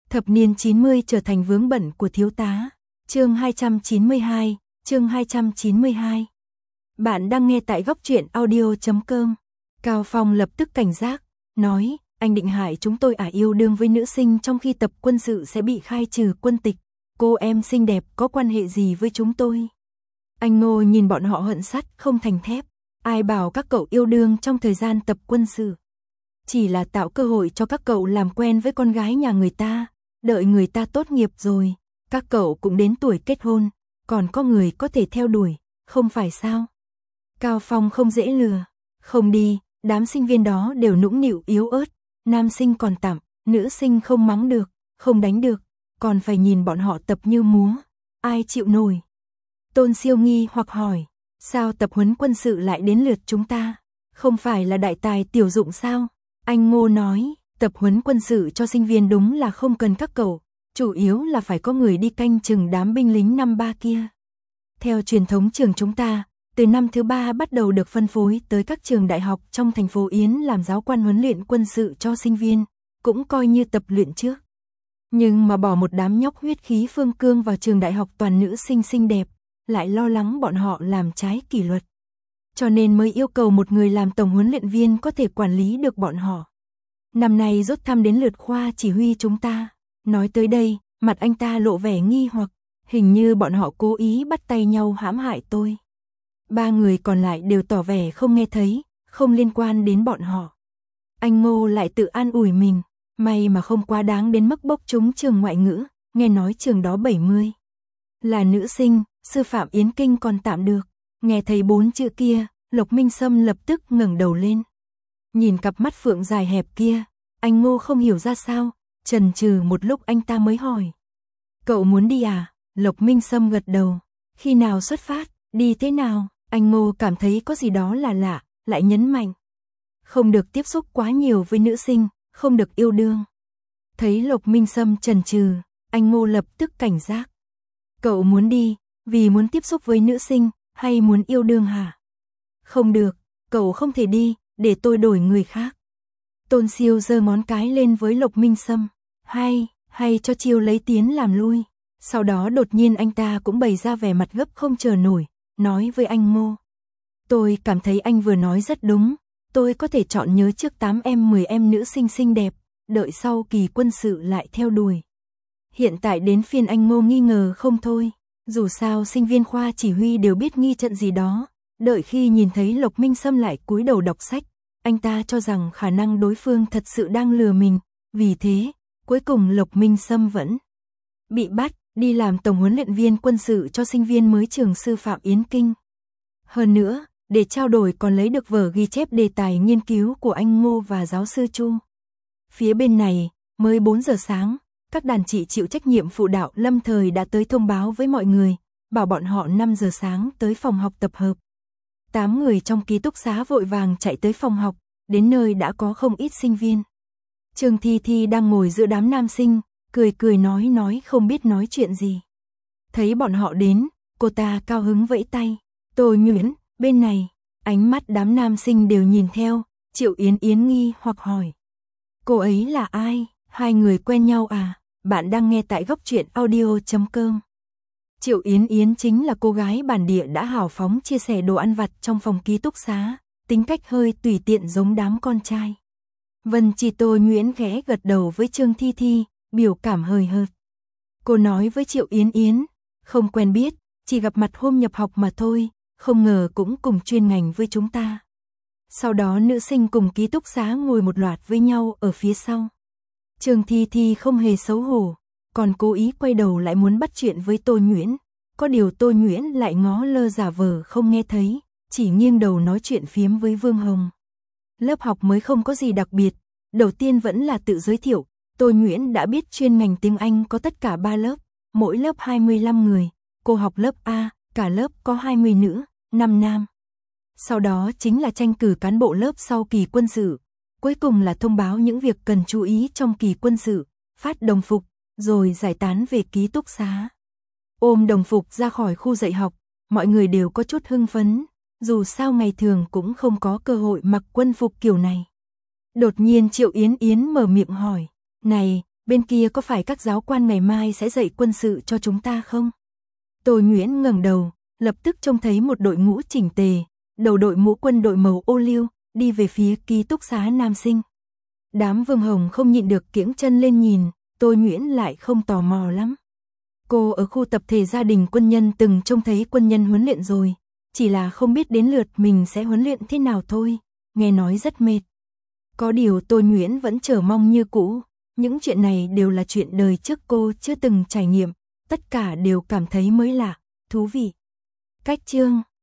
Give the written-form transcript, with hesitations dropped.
Thập niên 90 trở thành vướng bận của thiếu tá. Chương 292, chương 292. Bạn đang nghe tại góc truyện audio.com. Cao Phong lập tức cảnh giác, nói, anh định hại chúng tôi à? Yêu đương với nữ sinh trong khi tập quân sự sẽ bị khai trừ quân tịch. Cô em xinh đẹp có quan hệ gì với chúng tôi? Anh Ngô nhìn bọn họ hận sắt không thành thép. Ai bảo các cậu yêu đương trong thời gian tập quân sự? Chỉ là tạo cơ hội cho các cậu làm quen với con gái nhà người ta. Đợi người ta tốt nghiệp rồi, các cậu cũng đến tuổi kết hôn, còn có người có thể theo đuổi, không phải sao? Cao Phong không dễ lừa. Không đi, đám sinh viên đó đều nũng nịu yếu ớt, nam sinh còn tạm, nữ sinh không mắng được, không đánh được, còn phải nhìn bọn họ tập như múa, ai chịu nổi? Tôn Siêu nghi hoặc hỏi, sao tập huấn quân sự lại đến lượt chúng ta? Không phải là đại tài tiểu dụng sao? Anh Ngô nói, tập huấn quân sự cho sinh viên đúng là không cần các cậu, chủ yếu là phải có người đi canh chừng đám binh lính năm ba kia. Theo truyền thống trường chúng ta, từ năm thứ 3 bắt đầu được phân phối tới các trường đại học trong thành phố Yến làm giáo quan huấn luyện quân sự cho sinh viên, cũng coi như tập luyện trước. Nhưng mà bỏ một đám nhóc huyết khí phương cương vào trường đại học toàn nữ sinh xinh đẹp, lại lo lắng bọn họ làm trái kỷ luật. Cho nên mới yêu cầu một người làm tổng huấn luyện viên có thể quản lý được bọn họ. Năm nay rút thăm đến lượt khoa chỉ huy chúng ta. Nói tới đây, mặt anh ta lộ vẻ nghi hoặc, hình như bọn họ cố ý bắt tay nhau hãm hại tôi. 3 người còn lại đều tỏ vẻ không nghe thấy, không liên quan đến bọn họ. Anh Ngô lại tự an ủi mình, may mà không quá đáng đến mức bốc trúng trường ngoại ngữ, nghe nói trường đó 70. Là nữ sinh, sư phạm Yến Kinh còn tạm được. Nghe thấy 4 chữ kia, Lộc Minh Sâm lập tức ngẩng đầu lên. Nhìn cặp mắt phượng dài hẹp kia, anh Ngô không hiểu ra sao, chần chừ một lúc anh ta mới hỏi. Cậu muốn đi à? Lộc Minh Sâm gật đầu. Khi nào xuất phát, đi thế nào? Anh Ngô cảm thấy có gì đó là lạ, lại nhấn mạnh. Không được tiếp xúc quá nhiều với nữ sinh, không được yêu đương. Thấy Lộc Minh Sâm chần chừ, anh Ngô lập tức cảnh giác. Cậu muốn đi, vì muốn tiếp xúc với nữ sinh, hay muốn yêu đương hả? Không được, cậu không thể đi, để tôi đổi người khác. Tôn Siêu giơ ngón cái lên với Lộc Minh Sâm. Hay cho chiêu lấy tiến làm lui. Sau đó đột nhiên anh ta cũng bày ra vẻ mặt gấp không chờ nổi, nói với anh Ngô. Tôi cảm thấy anh vừa nói rất đúng, tôi có thể chọn nhớ trước 8 em 10 em nữ sinh xinh đẹp, đợi sau kỳ quân sự lại theo đuổi. Hiện tại đến phiên anh Ngô nghi ngờ không thôi, dù sao sinh viên khoa chỉ huy đều biết nghi trận gì đó, đợi khi nhìn thấy Lộc Minh Sâm lại cúi đầu đọc sách, anh ta cho rằng khả năng đối phương thật sự đang lừa mình, vì thế, cuối cùng Lộc Minh Sâm vẫn bị bắt, đi làm tổng huấn luyện viên quân sự cho sinh viên mới trường sư phạm Yến Kinh. Hơn nữa, để trao đổi còn lấy được vở ghi chép đề tài nghiên cứu của anh Ngô và giáo sư Chu. Phía bên này, mới 4 giờ sáng, các đàn chị chịu trách nhiệm phụ đạo lâm thời đã tới thông báo với mọi người, bảo bọn họ 5 giờ sáng tới phòng học tập hợp. 8 người trong ký túc xá vội vàng chạy tới phòng học, đến nơi đã có không ít sinh viên. Trương Thi Thi đang ngồi giữa đám nam sinh, cười nói không biết nói chuyện gì. Thấy bọn họ đến, cô ta cao hứng vẫy tay. Tô Nhuyễn, bên này, ánh mắt đám nam sinh đều nhìn theo, Triệu Yến Yến nghi hoặc hỏi. Cô ấy là ai? Hai người quen nhau à? Bạn đang nghe tại góc truyện audio.com. Triệu Yến Yến chính là cô gái bản địa đã hào phóng chia sẻ đồ ăn vặt trong phòng ký túc xá, tính cách hơi tùy tiện giống đám con trai. Vân Chi Tô Nhuyễn ghé gật đầu với Trương Thi Thi, biểu cảm hời hợt. Cô nói với Triệu Yến Yến, không quen biết, chỉ gặp mặt hôm nhập học mà thôi, không ngờ cũng cùng chuyên ngành với chúng ta. Sau đó nữ sinh cùng ký túc xá ngồi một loạt với nhau ở phía sau. Trương Thi Thi không hề xấu hổ, còn cố ý quay đầu lại muốn bắt chuyện với Tô Nhuyễn. Có điều Tô Nhuyễn lại ngó lơ giả vờ không nghe thấy, chỉ nghiêng đầu nói chuyện phiếm với Vương Hồng. Lớp học mới không có gì đặc biệt, đầu tiên vẫn là tự giới thiệu. Tô Nhuyễn đã biết chuyên ngành tiếng Anh có tất cả 3 lớp, mỗi lớp 25 người, cô học lớp A, cả lớp có 20 nữ, 5 nam. Sau đó chính là tranh cử cán bộ lớp sau kỳ quân sự, cuối cùng là thông báo những việc cần chú ý trong kỳ quân sự, phát đồng phục, rồi giải tán về ký túc xá. Ôm đồng phục ra khỏi khu dạy học, mọi người đều có chút hưng phấn, dù sao ngày thường cũng không có cơ hội mặc quân phục kiểu này. Đột nhiên Triệu Yến Yến mở miệng hỏi, này, bên kia có phải các giáo quan ngày mai sẽ dạy quân sự cho chúng ta không? Tôi Nguyễn ngẩng đầu, lập tức trông thấy một đội ngũ chỉnh tề, đầu đội mũ quân đội màu ô liu, đi về phía ký túc xá nam sinh. Đám Vương Hồng không nhịn được kiễng chân lên nhìn, Tôi Nguyễn lại không tò mò lắm. Cô ở khu tập thể gia đình quân nhân từng trông thấy quân nhân huấn luyện rồi, chỉ là không biết đến lượt mình sẽ huấn luyện thế nào thôi, nghe nói rất mệt. Có điều Tôi Nguyễn vẫn chờ mong như cũ, những chuyện này đều là chuyện đời trước cô chưa từng trải nghiệm, tất cả đều cảm thấy mới lạ, thú vị. Cách chương